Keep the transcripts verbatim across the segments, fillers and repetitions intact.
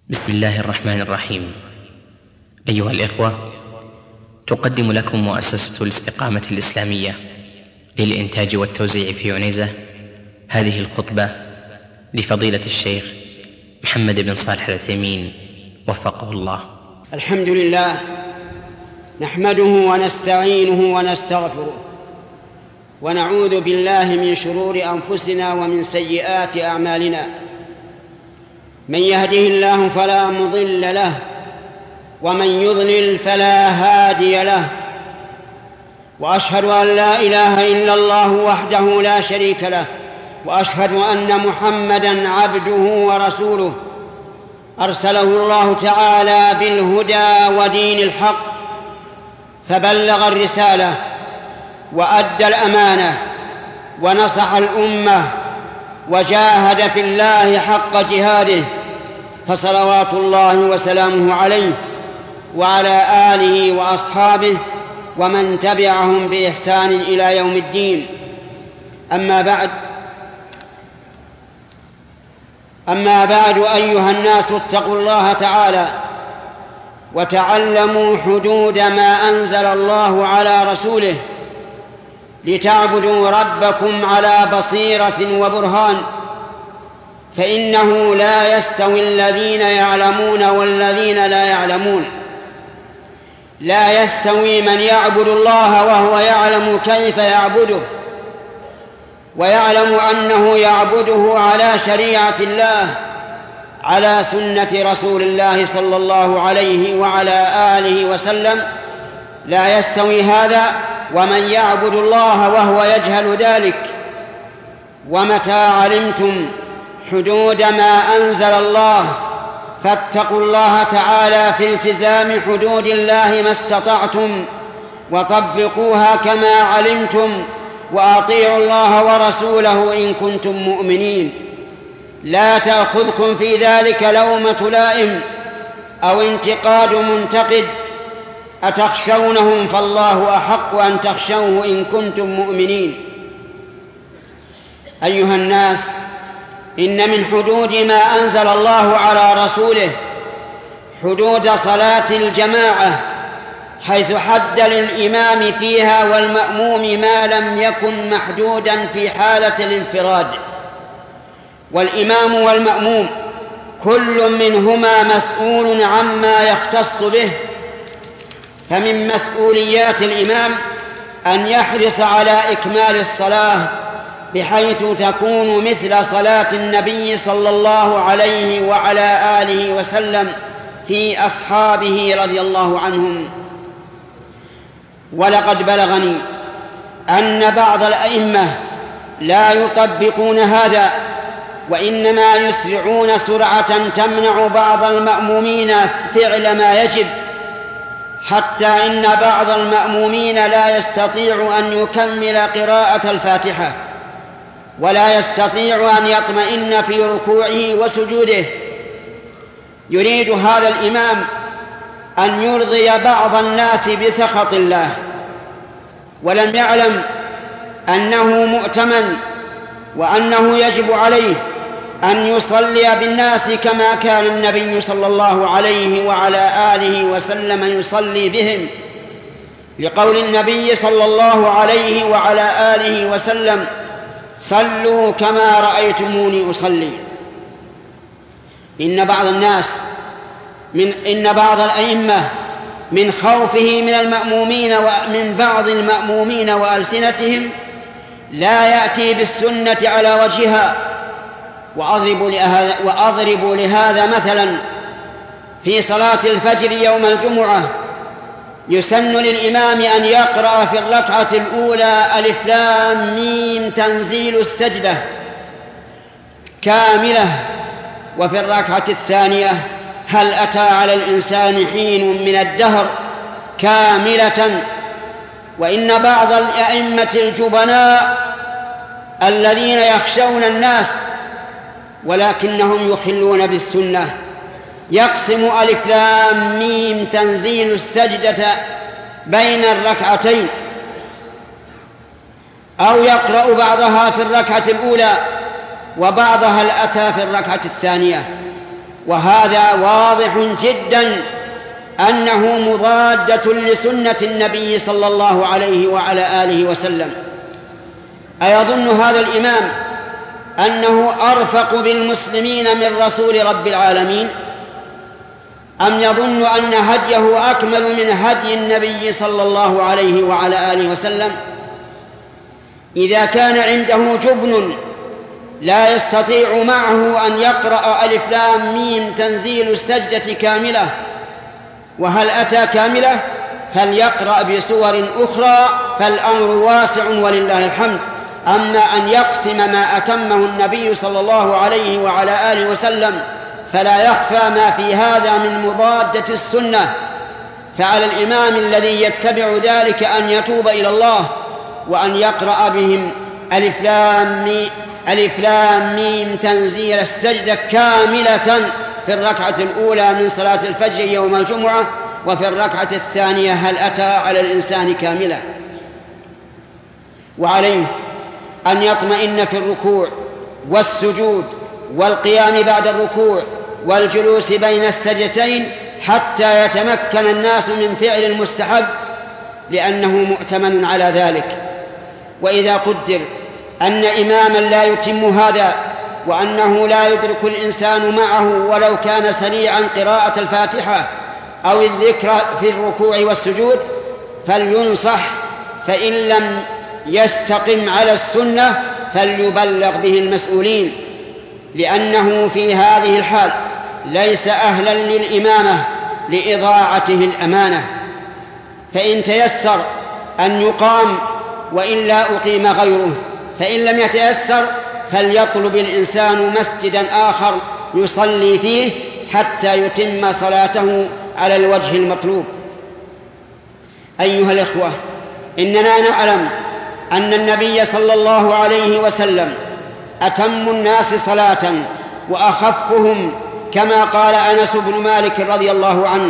بسم الله الرحمن الرحيم. أيها الإخوة، تقدم لكم مؤسسة الاستقامة الإسلامية للإنتاج والتوزيع في عنيزة هذه الخطبة لفضيلة الشيخ محمد بن صالح العثيمين وفقه الله. الحمد لله، نحمده ونستعينه ونستغفره، ونعوذ بالله من شرور أنفسنا ومن سيئات أعمالنا. من يهده الله فلا مضل له، ومن يضلل فلا هادي له، وأشهد أن لا إله إلا الله وحده لا شريك له، وأشهد أن محمدًا عبده ورسوله أرسله الله تعالى بالهدى ودين الحق، فبلغ الرسالة وأدى الأمانة ونصح الأمة وجاهد في الله حق جهاده، فصلوات الله وسلامه عليه وعلى آله وأصحابه ومن تبعهم بإحسان إلى يوم الدين. أما بعد أما بعد أيها الناس، اتقوا الله تعالى وتعلموا حدود ما أنزل الله على رسوله لتعبدوا ربكم على بصيرة وبرهان، فإنه لا يستوي الذين يعلمون والذين لا يعلمون. لا يستوي من يعبد الله وهو يعلم كيف يعبده، ويعلم أنه يعبده على شريعة الله، على سنة رسول الله صلى الله عليه وعلى آله وسلم. لا يستوي هذا ومن يعبد الله وهو يجهل ذلك. ومتى علمتم حدود ما أنزل الله فاتقوا الله تعالى في التزام حدود الله ما استطعتم، وطبقوها كما علمتم، وأطيعوا الله ورسوله إن كنتم مؤمنين. لا تأخذكم في ذلك لومة لائم أو انتقاد منتقد. أتخشونهم فالله أحق أن تخشوه إن كنتم مؤمنين. أيها الناس، إن من حدود ما أنزل الله على رسوله حدود صلاة الجماعة، حيث حد للإمام فيها والمأموم ما لم يكن محدودا في حالة الانفراد. والإمام والمأموم كل منهما مسؤول عما يختص به، فمن مسؤوليات الإمام أن يحرص على إكمال الصلاة بحيث تكون مثل صلاة النبي صلى الله عليه وعلى آله وسلم في أصحابه رضي الله عنهم. ولقد بلغني أن بعض الأئمة لا يطبقون هذا، وإنما يسرعون سرعة تمنع بعض المأمومين فعل ما يجب، حتى إن بعض المأمومين لا يستطيع أن يكمل قراءة الفاتحة، ولا يستطيع أن يطمئن في ركوعه وسجوده. يريد هذا الإمام أن يرضي بعض الناس بسخط الله، ولم يعلم أنه مؤتمن، وأنه يجب عليه أن يصلي بالناس كما كان النبي صلى الله عليه وعلى آله وسلم يصلي بهم، لقول النبي صلى الله عليه وعلى آله وسلم: صلوا كما رأيتموني أصلي. إن بعض الناس من إن بعض الأئمة من خوفه من المأمومين ومن بعض المأمومين وألسنتهم لا يأتي بالسنة على وجهها. وأضرب لهذا, وأضرب لهذا مثلا: في صلاة الفجر يوم الجمعة يسن للإمام أن يقرأ في الركعة الأولى ألف لام ميم تنزيل السجدة كاملة، وفي الركعة الثانية هل أتى على الإنسان حين من الدهر كاملة. وإن بعض الأئمة الجبناء الذين يخشون الناس ولكنهم يخلون بالسنة يقسم ألف لام ميم تنزيل السجدة بين الركعتين، أو يقرأ بعضها في الركعة الأولى وبعضها الأتى في الركعة الثانية. وهذا واضح جدا أنه مضادة لسنة النبي صلى الله عليه وعلى آله وسلم. أيظن هذا الإمام أنه أرفق بالمسلمين من رسول رب العالمين، أم يظن أن هديه أكمل من هدي النبي صلى الله عليه وعلى آله وسلم؟ إذا كان عنده جبن لا يستطيع معه أن يقرأ ألف لام ميم تنزيل السجدة كاملة وهل أتى كاملة، فليقرأ بسور أخرى، فالأمر واسع ولله الحمد. أما أن يقسم ما أتمه النبي صلى الله عليه وعلى آله وسلم فلا يخفى ما في هذا من مضادة السنة، فعلى الإمام الذي يتبع ذلك أن يتوب إلى الله وأن يقرأ بهم ألف لام ميم ألف لام ميم تنزيل السجدة كاملة في الركعة الأولى من صلاة الفجر يوم الجمعة، وفي الركعة الثانية هل أتى على الإنسان كاملة. وعليه أن يطمئن في الركوع والسجود والقيام بعد الركوع والجلوس بين السجدتين حتى يتمكن الناس من فعل المستحب، لأنه مؤتمن على ذلك. وإذا قدر أن إماما لا يتم هذا وأنه لا يدرك الإنسان معه ولو كان سريعا قراءة الفاتحة أو الذكر في الركوع والسجود فلينصح، فإن لم يستقم على السنة فليبلغ به المسؤولين، لأنه في هذه الحال ليس أهلا للإمامة لإضاعته الأمانة. فإن تيسر أن يقام وإلا أقيم غيره، فإن لم يتيسر فليطلب الإنسان مسجدا آخر يصلي فيه حتى يتم صلاته على الوجه المطلوب. أيها الإخوة، إننا نعلم أن النبي صلى الله عليه وسلم أتم الناس صلاة وأخفهم، كما قال أنس بن مالك رضي الله عنه: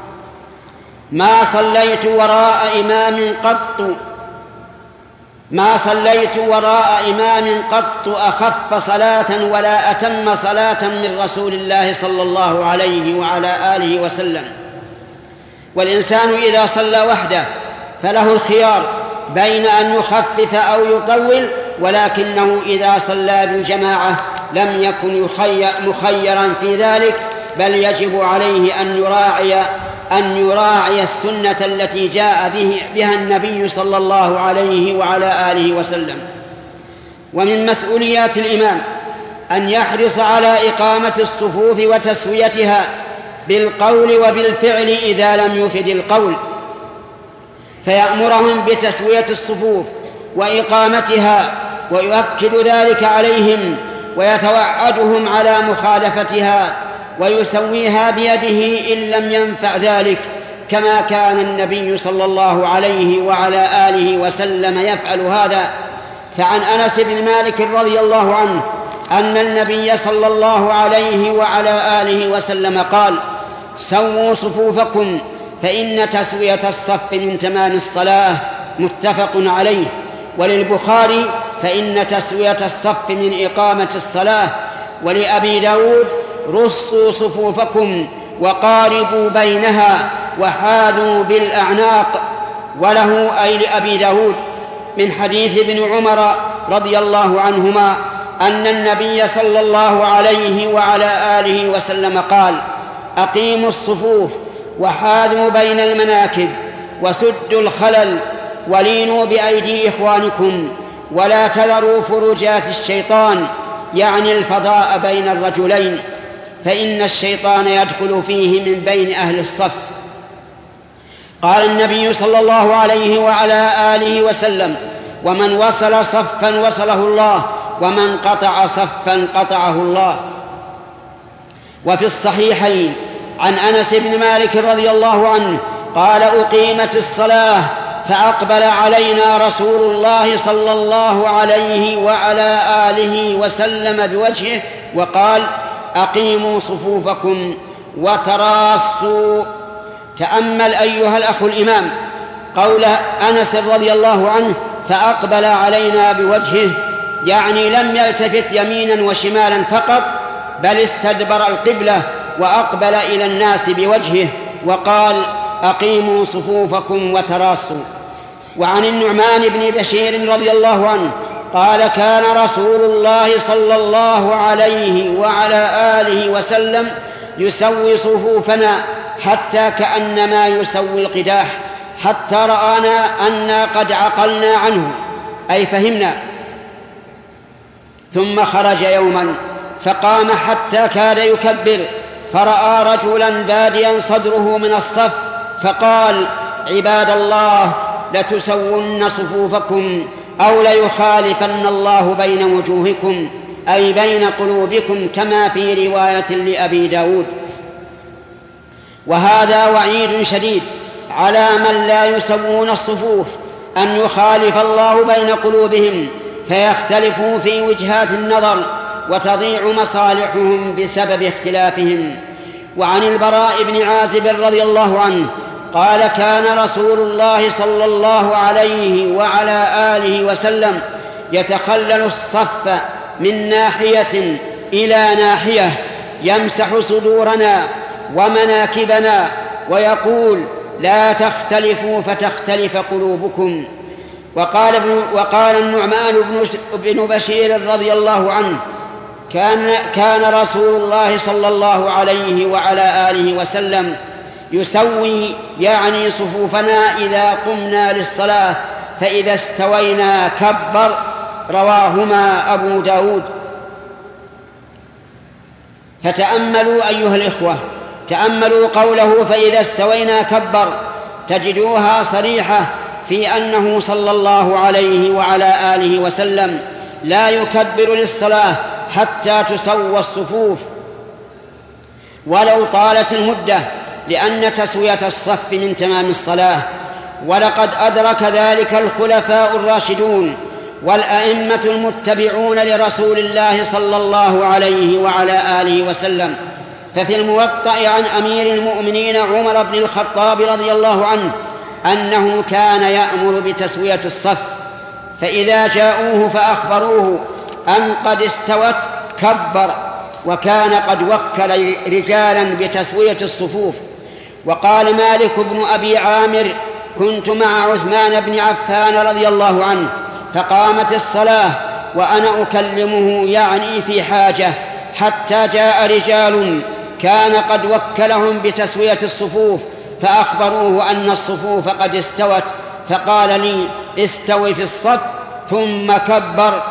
ما صليت وراء إمام قط ما صليت وراء إمام قط أخف صلاة ولا أتم صلاة من رسول الله صلى الله عليه وعلى آله وسلم. والإنسان إذا صلى وحده فله الخيار بين أن يخفف أو يطول، ولكنه إذا صلى بالجماعة لم يكن مخيرا في ذلك، بل يجب عليه أن يراعي أن يراعي السنة التي جاء به بها النبي صلى الله عليه وعلى آله وسلم. ومن مسؤوليات الإمام أن يحرص على إقامة الصفوف وتسويتها بالقول وبالفعل إذا لم يفد القول، فيأمرهم بتسوية الصفوف وإقامتها ويؤكد ذلك عليهم ويتوعدهم على مخالفتها ويسويها بيده إن لم ينفع ذلك، كما كان النبي صلى الله عليه وعلى آله وسلم يفعل هذا. فعن أنس بن مالك رضي الله عنه أن النبي صلى الله عليه وعلى آله وسلم قال: سووا صفوفكم فإن تسوية الصف من تمام الصلاة، متفق عليه. وللبخاري: فإن تسوية الصف من إقامة الصلاة. ولأبي داود: رصوا صفوفكم وقاربوا بينها وحاذوا بالأعناق. وله أي لأبي داود من حديث ابن عمر رضي الله عنهما أن النبي صلى الله عليه وعلى آله وسلم قال: أقيموا الصفوف وحاذوا بين المناكب وسدوا الخلل ولينوا بأيدي إخوانكم ولا تذروا فرجات الشيطان، يعني الفضاء بين الرجلين، فإن الشيطان يدخل فيه من بين أهل الصف. قال النبي صلى الله عليه وعلى آله وسلم: ومن وصل صفا وصله الله، ومن قطع صفا قطعه الله. وفي الصحيحين عن أنس بن مالك رضي الله عنه قال: أقيمت الصلاة فأقبل علينا رسول الله صلى الله عليه وعلى آله وسلم بوجهه وقال: أقيموا صفوفكم وتراصوا. تأمل أيها الأخ الإمام قول أنس رضي الله عنه: فأقبل علينا بوجهه، يعني لم يلتفت يمينا وشمالا فقط، بل استدبر القبلة وأقبل إلى الناس بوجهه وقال: أقيموا صفوفكم وتراصوا. وعن النعمان بن بشير رضي الله عنه قال: كان رسول الله صلى الله عليه وعلى آله وسلم يسوي صفوفنا حتى كأنما يسوي القداح، حتى رآنا أنا قد عقلنا عنه، أي فهمنا. ثم خرج يوما فقام حتى كاد يكبر، فرأى رجلا باديا صدره من الصف، فقال: عباد الله، لتسون صفوفكم أو ليخالفن الله بين وجوهكم، أي بين قلوبكم، كما في رواية لأبي داود. وهذا وعيد شديد على من لا يسوون الصفوف، أن يخالف الله بين قلوبهم فيختلفوا في وجهات النظر وتضيع مصالحهم بسبب اختلافهم. وعن البراء بن عازب رضي الله عنه قال: كان رسول الله صلى الله عليه وعلى آله وسلم يتخلل الصف من ناحية إلى ناحية، يمسح صدورنا ومناكبنا ويقول: لا تختلفوا فتختلف قلوبكم. وقال, ابن وقال النعمان بن بشير رضي الله عنه: كان, كان رسول الله صلى الله عليه وعلى آله وسلم يسوي، يعني صفوفنا، إذا قمنا للصلاة، فإذا استوينا كبر. رواهما أبو داود. فتأملوا أيها الإخوة، تأملوا قوله فإذا استوينا كبر، تجدوها صريحة في أنه صلى الله عليه وعلى آله وسلم لا يكبر للصلاة حتى تسوى الصفوف ولو طالت المدة، لأن تسوية الصف من تمام الصلاة. ولقد أدرك ذلك الخلفاء الراشدون والأئمة المتبعون لرسول الله صلى الله عليه وعلى آله وسلم. ففي الموطأ عن أمير المؤمنين عمر بن الخطاب رضي الله عنه أنه كان يأمر بتسوية الصف، فإذا جاءوه فأخبروه أن قد استوت كبر، وكان قد وكل رجالا بتسوية الصفوف. وقال مالك بن أبي عامر: كنت مع عثمان بن عفان رضي الله عنه، فقامت الصلاة وأنا أكلمه، يعني في حاجة، حتى جاء رجال كان قد وكلهم بتسوية الصفوف، فأخبروه أن الصفوف قد استوت، فقال لي: استوي في الصف ثم كبر.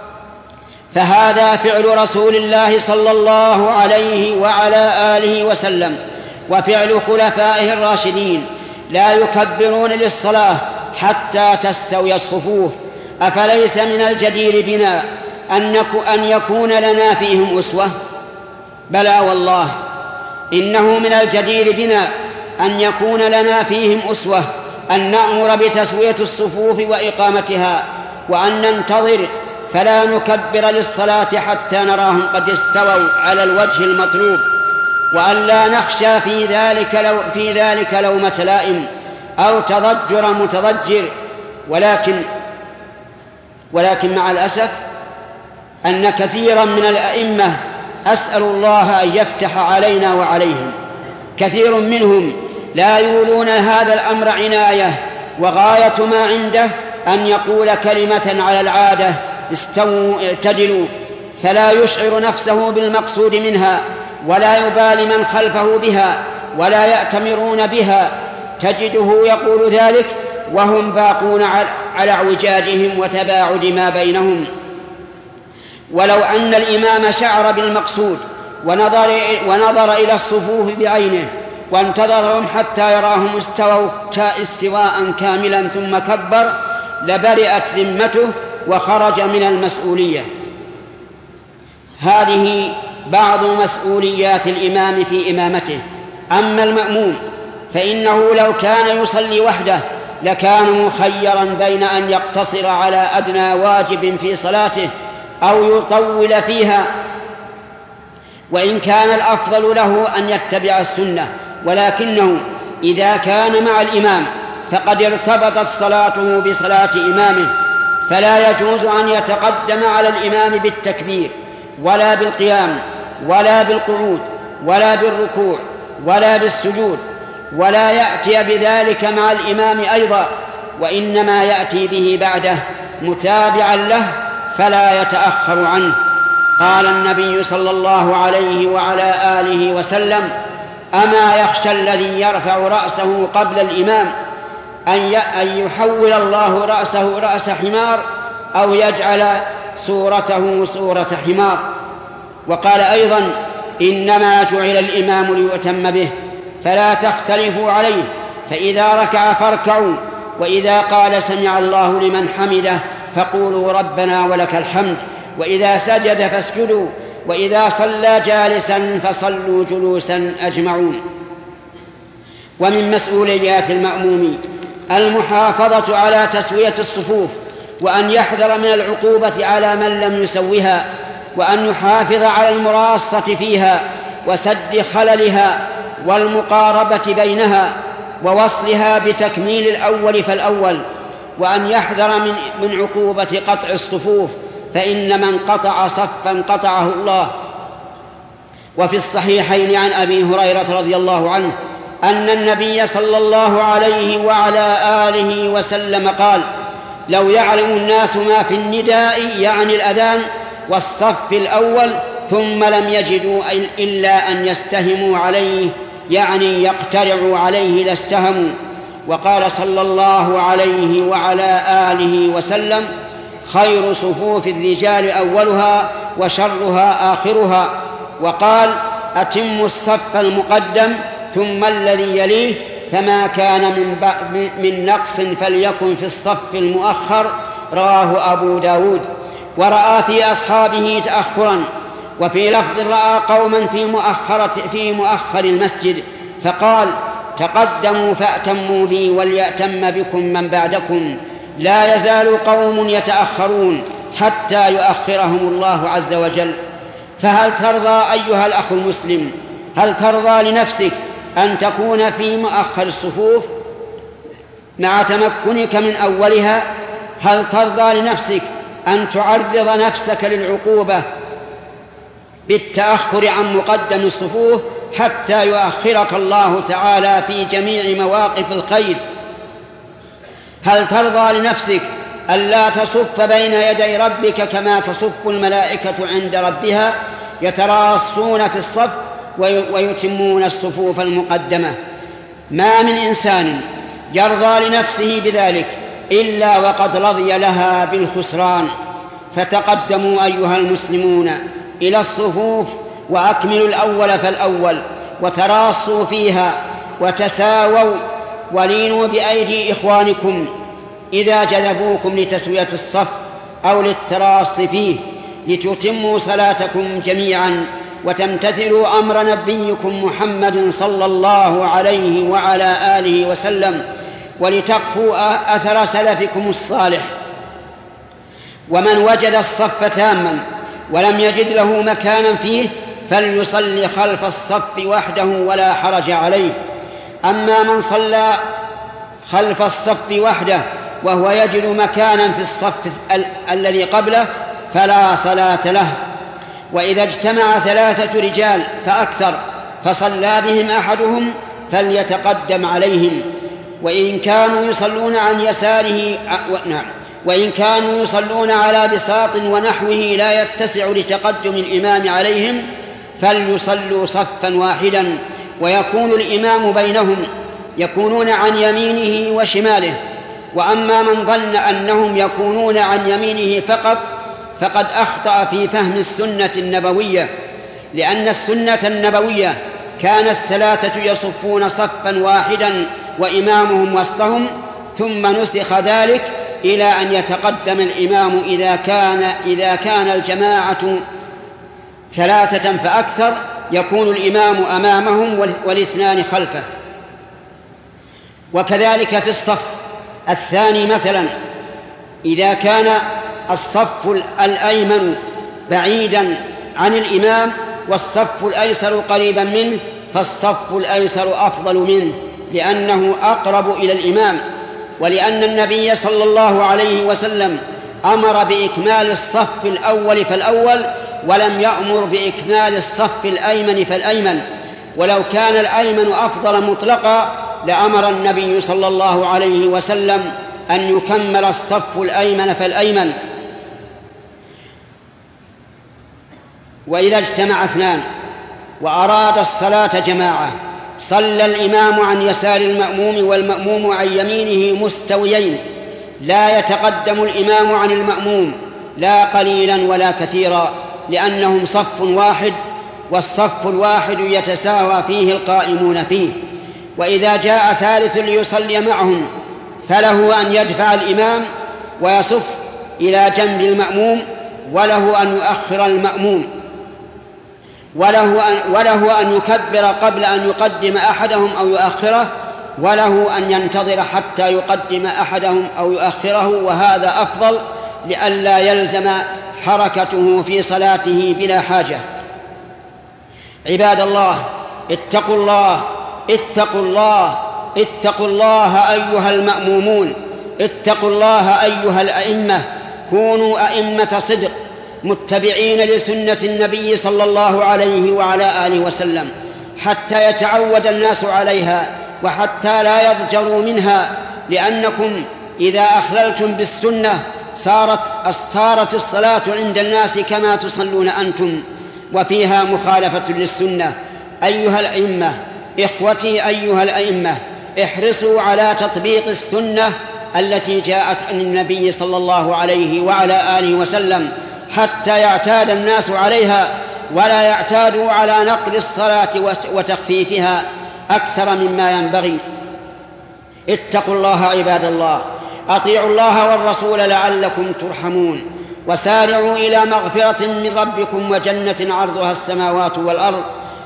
فهذا فعل رسول الله صلى الله عليه وعلى آله وسلم وفعل خلفائه الراشدين، لا يكبرون للصلاة حتى تستوي الصفوف. أفليس من الجدير بنا أن يكون لنا فيهم أسوة؟ بلى والله، إنه من الجدير بنا أن يكون لنا فيهم أسوة، أن نأمر بتسوية الصفوف وإقامتها، وأن ننتظر فلا نكبر للصلاة حتى نراهم قد استووا على الوجه المطلوب، وأن لا نخشى في ذلك لو في ذلك لومة لائم أو تضجر متضجر. ولكن ولكن مع الأسف أن كثيرا من الأئمة، أسأل الله أن يفتح علينا وعليهم، كثير منهم لا يولون هذا الأمر عناية، وغاية ما عنده أن يقول كلمة على العادة: استووا اعتدلوا، فلا يشعر نفسه بالمقصود منها، ولا يبالي من خلفه بها، ولا يأتمرون بها. تجده يقول ذلك وهم باقون على اعوجاجهم وتباعد ما بينهم. ولو أن الإمام شعر بالمقصود ونظر, ونظر إلى الصفوف بعينه وانتظرهم حتى يراهم استووا استواء كاملا ثم كبر، لبرئت ذمته وخرج من المسؤولية. هذه بعض مسؤوليات الإمام في إمامته. أما المأموم فإنه لو كان يصلي وحده لكان مخيرا بين أن يقتصر على أدنى واجب في صلاته أو يطول فيها، وإن كان الأفضل له أن يتبع السنة، ولكنه إذا كان مع الإمام فقد ارتبطت صلاته بصلاة إمامه، فلا يجوز أن يتقدم على الإمام بالتكبير ولا بالقيام ولا بالقعود، ولا بالركوع ولا بالسجود، ولا يأتي بذلك مع الإمام أيضا، وإنما يأتي به بعده متابعا له فلا يتأخر عنه. قال النبي صلى الله عليه وعلى آله وسلم: أما يخشى الذي يرفع رأسه قبل الإمام أن يحول الله رأسه رأس حمار أو يجعل صورته صورة حمار. وقال أيضا: إنما جعل الإمام ليؤتم به فلا تختلفوا عليه، فإذا ركع فاركعوا، وإذا قال سمع الله لمن حمده فقولوا ربنا ولك الحمد، وإذا سجد فاسجدوا، وإذا صلى جالسا فصلوا جلوسا أجمعون. ومن مسؤوليات المأموم المحافظة على تسوية الصفوف، وأن يحذر من العقوبة على من لم يسوها، وأن يحافظ على المراصة فيها وسد خللها والمقاربة بينها ووصلها بتكميل الأول فالأول، وأن يحذر من, من عقوبة قطع الصفوف، فإن من قطع صفا قطعه الله. وفي الصحيحين عن أبي هريرة رضي الله عنه أن النبي صلى الله عليه وعلى آله وسلم قال: لو يعلم الناس ما في النداء يعني الأذان والصف الأول ثم لم يجدوا إلا أن يستهموا عليه يعني يقترعوا عليه لاستهموا. وقال صلى الله عليه وعلى آله وسلم: خير صفوف الرجال أولها وشرها آخرها. وقال: أتموا الصف المقدم ثم الذي يليه، فما كان من, من نقص فليكن في الصف المؤخر. رواه أبو داود. ورأى في أصحابه تأخرا، وفي لفظ رأى قوما في مؤخرة في مؤخر المسجد فقال: تقدموا فأتموا بي وليأتم بكم من بعدكم، لا يزال قوم يتأخرون حتى يؤخرهم الله عز وجل. فهل ترضى أيها الأخ المسلم، هل ترضى لنفسك أن تكون في مؤخر الصفوف مع تمكنك من أولها؟ هل ترضى لنفسك أن تعرض نفسك للعقوبة بالتأخر عن مقدم الصفوف حتى يؤخرك الله تعالى في جميع مواقف الخير؟ هل ترضى لنفسك ألا تصف بين يدي ربك كما تصف الملائكة عند ربها يتراصون في الصف ويتمون الصفوف المقدمة؟ ما من إنسان يرضى لنفسه بذلك إلا وقد رضي لها بالخسران. فتقدموا أيها المسلمون إلى الصفوف وأكملوا الأول فالأول، وتراصوا فيها وتساووا، ولينوا بأيدي إخوانكم إذا جذبوكم لتسوية الصف أو للتراص فيه، لتتموا صلاتكم جميعا وتمتثلوا أمر نبيكم محمد صلى الله عليه وعلى آله وسلم، ولتقفوا أثر سلفكم الصالح. ومن وجد الصف تاما ولم يجد له مكانا فيه فليصلي خلف الصف وحده ولا حرج عليه. أما من صلى خلف الصف وحده وهو يجد مكانا في الصف ال- الذي قبله فلا صلاة له. وإذا اجتمع ثلاثة رجال فأكثر فصلى بهم أحدهم فليتقدم عليهم، وإن كانوا يصلون عن يساره نعم وإن كانوا يصلون على بساط ونحوه لا يتسع لتقدم الإمام عليهم فليصلوا صفا واحدا، ويكون الإمام بينهم، يكونون عن يمينه وشماله. وأما من ظن أنهم يكونون عن يمينه فقط فقد أخطأ في فهم السنة النبوية، لأن السنة النبوية كان الثلاثة يصفون صفا واحدا وإمامهم وسطهم، ثم نسخ ذلك إلى أن يتقدم الإمام إذا كان إذا كان الجماعة ثلاثة فأكثر، يكون الإمام أمامهم والاثنان خلفه. وكذلك في الصف الثاني مثلا، إذا كان الصف الأيمن بعيدا عن الإمام والصف الأيسر قريبا منه فالصف الأيسر أفضل منه، لأنه أقرب إلى الإمام، ولأن النبي صلى الله عليه وسلم أمر بإكمال الصف الأول فالأول ولم يأمر بإكمال الصف الأيمن فالأيمن، ولو كان الأيمن أفضل مطلقا لأمر النبي صلى الله عليه وسلم أن يكمل الصف الأيمن فالأيمن. وإذا اجتمع اثنان وأراد الصلاة جماعة صلى الإمام عن يسار المأموم والمأموم عن يمينه مستويين، لا يتقدم الإمام عن المأموم لا قليلا ولا كثيرا، لأنهم صف واحد، والصف الواحد يتساوى فيه القائمون فيه. وإذا جاء ثالث ليصلي معهم فله أن يدفع الإمام ويصف إلى جنب المأموم، وله أن يؤخر المأموم، وله أن, وله أن يكبر قبل أن يقدم أحدهم أو يؤخره، وله أن ينتظر حتى يقدم أحدهم أو يؤخره، وهذا أفضل لئلا يلزم حركته في صلاته بلا حاجة. عباد الله، اتقوا الله اتقوا الله اتقوا الله أيها المأمومون، اتقوا الله أيها الأئمة، كونوا أئمة صدق متبعين لسنة النبي صلى الله عليه وعلى آله وسلم، حتى يتعود الناس عليها وحتى لا يضجروا منها، لأنكم إذا أخللتم بالسنة صارت صارت الصلاة عند الناس كما تصلون أنتم، وفيها مخالفة للسنة. أيها الأئمة، إخوتي أيها الأئمة، احرصوا على تطبيق السنة التي جاءت عن النبي صلى الله عليه وعلى آله وسلم حتى يعتاد الناس عليها، ولا يعتادوا على نقل الصلاة وتخفيفها أكثر مما ينبغي. اتقوا الله عباد الله، أطيعوا الله والرسول لعلكم ترحمون، وسارعوا إلى مغفرة من ربكم وجنة عرضها السماوات والأرض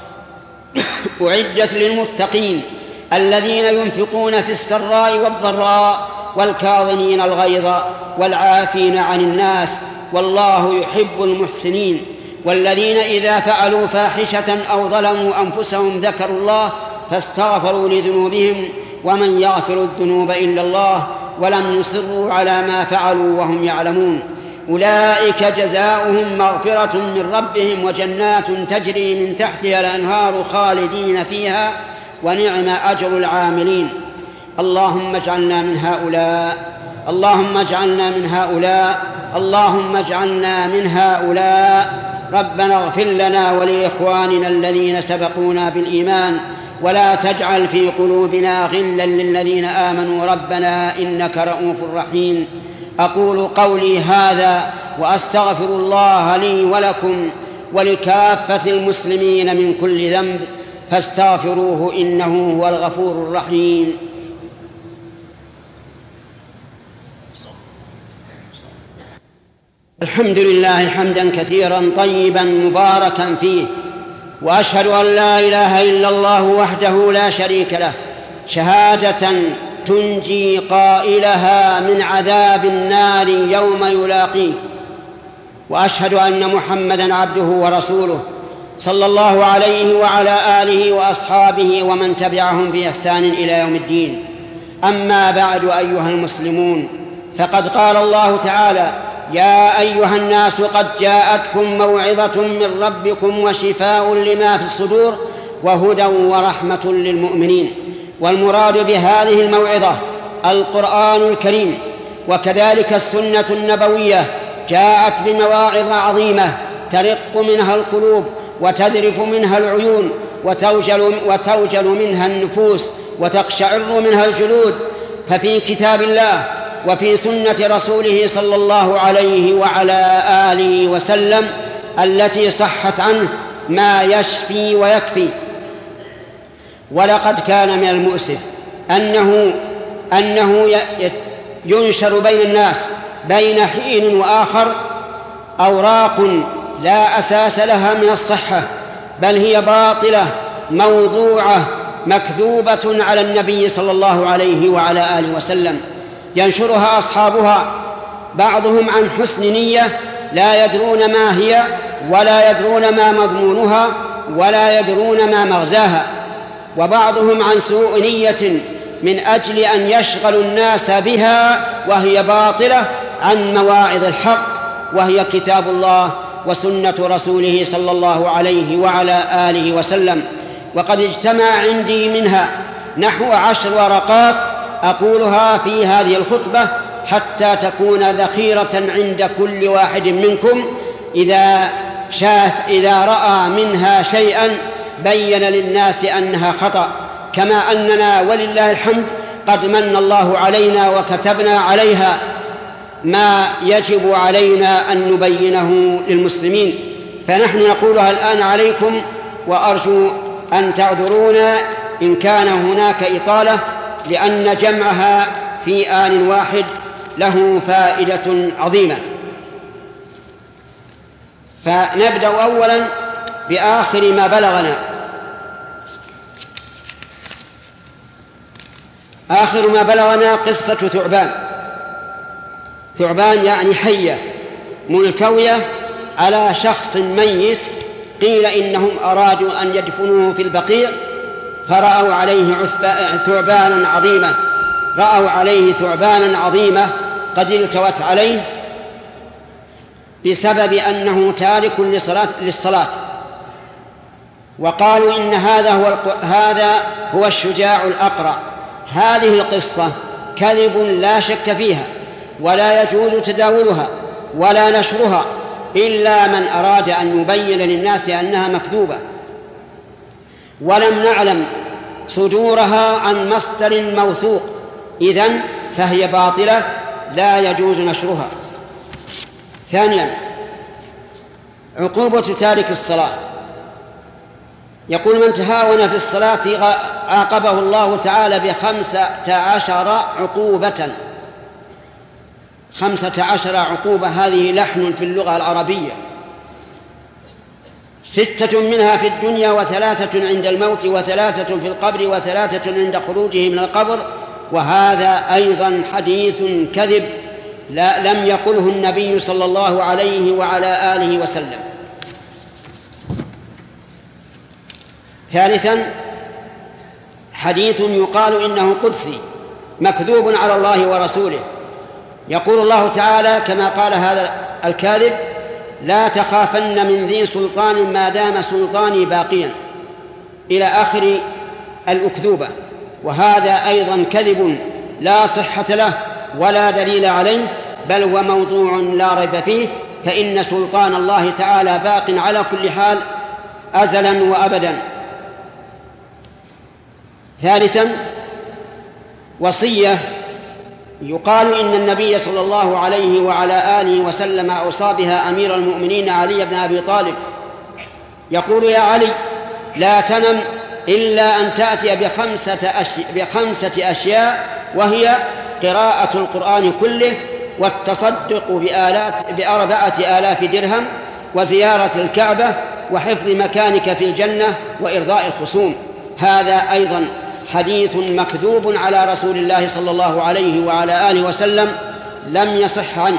أعدت للمتقين الذين ينفقون في السراء والضراء والكاظمين الغيظ والعافين عن الناس والله يحب المحسنين، والذين إذا فعلوا فاحشة أو ظلموا أنفسهم ذكروا الله فاستغفروا لذنوبهم ومن يغفر الذنوب إلا الله ولم يصروا على ما فعلوا وهم يعلمون، أولئك جزاؤهم مغفرة من ربهم وجنات تجري من تحتها الأنهار خالدين فيها ونعم أجر العاملين. اللهم اجعلنا من هؤلاء اللهم اجعلنا من هؤلاء اللهم اجعلنا من هؤلاء ربنا اغفر لنا ولإخواننا الذين سبقونا بالإيمان، ولا تجعل في قلوبنا غلا للذين آمنوا ربنا إنك رؤوف رحيم. أقول قولي هذا وأستغفر الله لي ولكم ولكافة المسلمين من كل ذنب فاستغفروه إنه هو الغفور الرحيم. الحمد لله حمدا كثيرا طيبا مباركا فيه، وأشهد أن لا إله إلا الله وحده لا شريك له شهادة تنجي قائلها من عذاب النار يوم يلاقيه، وأشهد أن محمدًا عبده ورسوله صلى الله عليه وعلى آله وأصحابه ومن تبعهم بإحسان إلى يوم الدين. أما بعد أيها المسلمون، فقد قال الله تعالى: يا أيها الناس قد جاءتكم موعظة من ربكم وشفاء لما في الصدور وهدى ورحمة للمؤمنين. والمراد بهذه الموعظة القرآن الكريم، وكذلك السنة النبوية جاءت بمواعظ عظيمة ترق منها القلوب وتذرف منها العيون وتوجل, وتوجل منها النفوس وتقشعر منها الجلود. ففي كتاب الله وفي سنة رسوله صلى الله عليه وعلى آله وسلم التي صحت عنه ما يشفي ويكفي. ولقد كان من المؤسف أنه, أنه ينشر بين الناس بين حين وآخر أوراق لا أساس لها من الصحة، بل هي باطلة موضوعة مكذوبة على النبي صلى الله عليه وعلى آله وسلم، ينشرها أصحابها بعضهم عن حسن نية لا يدرون ما هي ولا يدرون ما مضمونها ولا يدرون ما مغزاها، وبعضهم عن سوء نية من أجل أن يشغلوا الناس بها وهي باطلة عن مواعظ الحق وهي كتاب الله وسنة رسوله صلى الله عليه وعلى آله وسلم. وقد اجتمع عندي منها نحو عشر ورقات أقولها في هذه الخطبة حتى تكون ذخيرة عند كل واحد منكم إذا شاف إذا رأى منها شيئا بين للناس أنها خطأ، كما أننا ولله الحمد قد من الله علينا وكتبنا عليها ما يجب علينا أن نبينه للمسلمين، فنحن نقولها الآن عليكم، وأرجو أن تعذرونا إن كان هناك إطالة، لأن جمعها في آن واحد له فائدة عظيمة. فنبدأ أولا بآخر ما بلغنا. آخر ما بلغنا قصة ثعبان. ثعبان يعني حية ملتوية على شخص ميت، قيل إنهم أرادوا أن يدفنوه في البقيع فرأوا عليه ثعبانا عظيمة رأوا عليه ثعبانا عظيمة قد التوت عليه بسبب أنه تارك للصلاة، وقالوا إن هذا هو هذا هو الشجاع الأقرع. هذه القصة كذب لا شك فيها، ولا يجوز تداولها ولا نشرها إلا من أراد أن يبين للناس أنها مكذوبة، ولم نعلم صدورها عن مصدر موثوق، إذن فهي باطلة لا يجوز نشرها. ثانيا، عقوبة تارك الصلاة. يقول من تهاون في الصلاة عاقبه الله تعالى بخمسة عشر عقوبة. خمسة عشر عقوبة هذه لحن في اللغة العربية، ستة منها في الدنيا وثلاثة عند الموت وثلاثة في القبر وثلاثة عند خروجه من القبر. وهذا أيضا حديث كذب لا لم يقله النبي صلى الله عليه وعلى آله وسلم. ثالثا، حديث يقال إنه قدسي مكذوب على الله ورسوله. يقول الله تعالى كما قال هذا الكاذب: لا تخافن من ذي سلطان ما دام سلطاني باقيا، إلى آخر الأكذوبة. وهذا أيضا كذب لا صحة له ولا دليل عليه، بل هو موضوع لا ريب فيه، فإن سلطان الله تعالى باق على كل حال أزلا وأبدا. ثالثا، وصية يقال إن النبي صلى الله عليه وعلى آله وسلم أوصى بها أمير المؤمنين علي بن أبي طالب، يقول: يا علي، لا تنم إلا أن تأتي بخمسة أشياء, بخمسة أشياء وهي قراءة القرآن كله، والتصدق بآلات بأربعة آلاف درهم، وزيارة الكعبة، وحفظ مكانك في الجنة، وإرضاء الخصوم. هذا أيضا حديث مكذوب على رسول الله صلى الله عليه وعلى آله وسلم لم يصح عنه.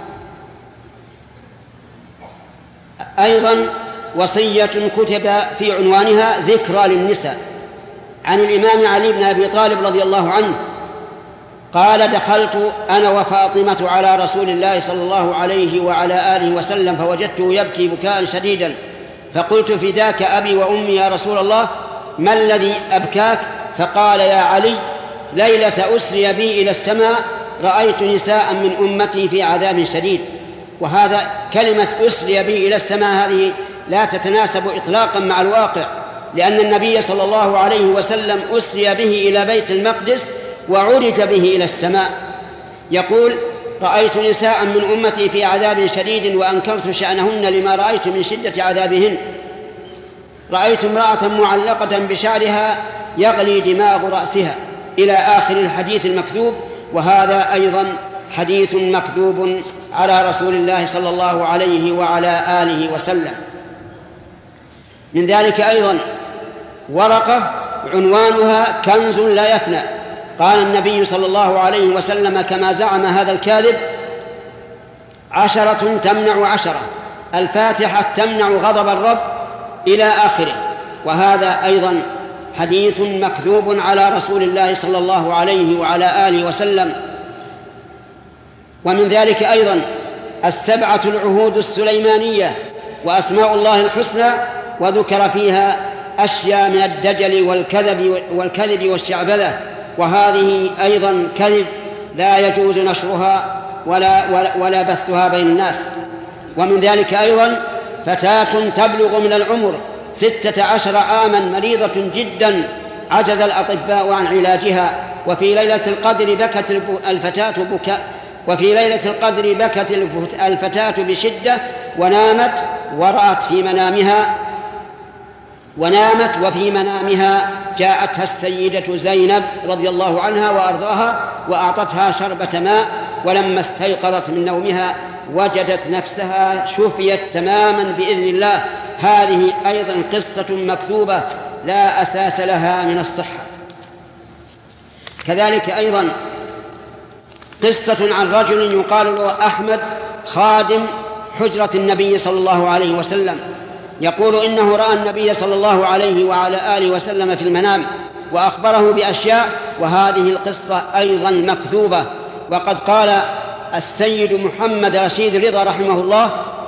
أيضا وصية كتب في عنوانها ذكرى للنساء، عن الإمام علي بن أبي طالب رضي الله عنه قال: دخلت أنا وفاطمة على رسول الله صلى الله عليه وعلى آله وسلم فوجدته يبكي بكاء شديدا، فقلت: فداك أبي وأمي يا رسول الله، ما الذي أبكاك؟ فقال: يا علي، ليلة أسري بي إلى السماء رأيت نساء من أمتي في عذاب شديد. وهذا كلمة أسري بي إلى السماء هذه لا تتناسب إطلاقا مع الواقع، لأن النبي صلى الله عليه وسلم أسري به إلى بيت المقدس وعرج به إلى السماء. يقول: رأيت نساء من أمتي في عذاب شديد وأنكرت شأنهن لما رأيت من شدة عذابهن. رأيت امرأة معلقة بشعرها يغلي دماغ رأسها، إلى آخر الحديث المكذوب. وهذا أيضا حديث مكذوب على رسول الله صلى الله عليه وعلى آله وسلم. من ذلك أيضا ورقة عنوانها كنز لا يفنى. قال النبي صلى الله عليه وسلم كما زعم هذا الكاذب: عشرة تمنع عشرة، الفاتحة تمنع غضب الرب، إلى آخره. وهذا أيضا حديث مكذوب على رسول الله صلى الله عليه وعلى آله وسلم. ومن ذلك أيضا السبعة العهود السليمانية وأسماء الله الحسنى، وذكر فيها أشياء من الدجل والكذب والكذب والشعبذة، وهذه أيضا كذب لا يجوز نشرها ولا, ولا, ولا بثها بين الناس. ومن ذلك أيضا فتاة تبلغ من العمر ستة عشر عاما مريضة جدا عجز الأطباء عن علاجها، وفي ليلة القدر بكت الفتاة بكاء وفي ليلة القدر بكت الفتاة بشدة ونامت ورأت في منامها ونامت وفي منامها جاءتها السيدة زينب رضي الله عنها وأرضاها وأعطتها شربة ماء، ولما استيقظت من نومها وجدت نفسها شفيت تماما بإذن الله. هذه أيضا قصة مكذوبة لا أساس لها من الصحة. كذلك أيضا قصة عن رجل يقال له أحمد خادم حجرة النبي صلى الله عليه وسلم، يقول إنه رأى النبي صلى الله عليه وعلى آله وسلم في المنام وأخبره بأشياء، وهذه القصة أيضا مكذوبة. وقد قال السيد محمد رشيد رضا رحمه الله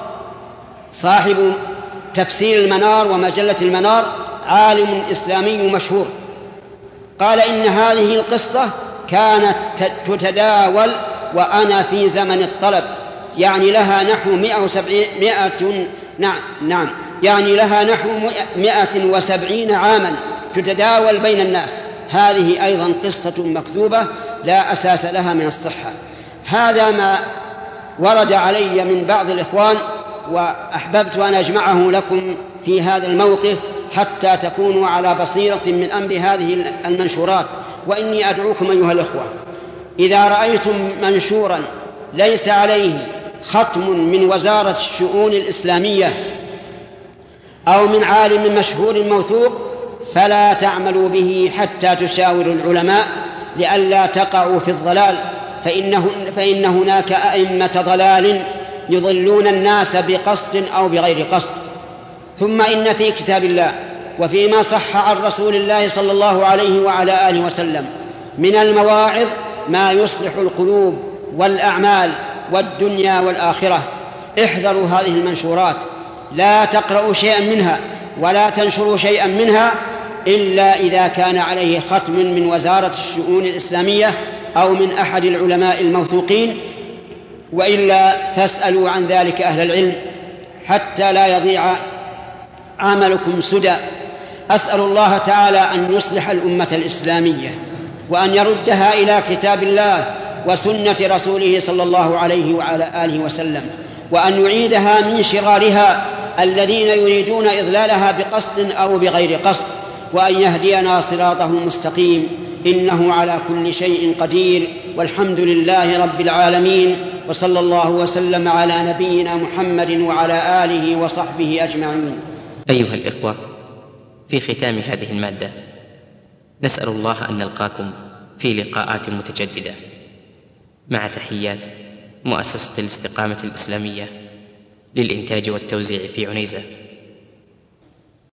صاحب تفسير المنار ومجلة المنار، عالم إسلامي مشهور، قال إن هذه القصة كانت تتداول وأنا في زمن الطلب، يعني لها نحو مئة وسبعين مئة نعم نعم يعني لها نحو مئة وسبعين عاما تتداول بين الناس. هذه أيضا قصة مكذوبة لا أساس لها من الصحة. هذا ما ورد علي من بعض الإخوان، وأحببت أن أجمعه لكم في هذا الموقف حتى تكونوا على بصيرة من أمر هذه المنشورات. وإني أدعوكم أيها الإخوة، إذا رأيتم منشورا ليس عليه ختم من وزارة الشؤون الإسلامية أو من عالم مشهور موثوق فلا تعملوا به حتى تشاوروا العلماء لئلا تقعوا في الضلال، فإنه فإن هناك أئمة ضلال يضلون الناس بقصد أو بغير قصد. ثم إن في كتاب الله وفيما صح عن رسول الله صلى الله عليه وعلى آله وسلم من المواعظ ما يصلح القلوب والأعمال والدنيا والآخرة. احذروا هذه المنشورات، لا تقرأوا شيئا منها ولا تنشروا شيئا منها إلا إذا كان عليه ختم من وزارة الشؤون الإسلامية أو من أحد العلماء الموثوقين، وإلا فاسألوا عن ذلك أهل العلم حتى لا يضيع عملكم سدى. أسأل الله تعالى أن يصلح الأمة الإسلامية وأن يردها إلى كتاب الله وسنة رسوله صلى الله عليه وعلى آله وسلم، وأن يعيدها من شرارها الذين يريدون إضلالها بقصد أو بغير قصد، وأن يهدينا صراطه المستقيم، إنه على كل شيء قدير، والحمد لله رب العالمين، وصلى الله وسلم على نبينا محمد وعلى آله وصحبه أجمعين. أيها الإخوة، في ختام هذه المادة نسأل الله أن نلقاكم في لقاءات متجددة، مع تحيات مؤسسة الاستقامة الإسلامية للإنتاج والتوزيع في عنيزة.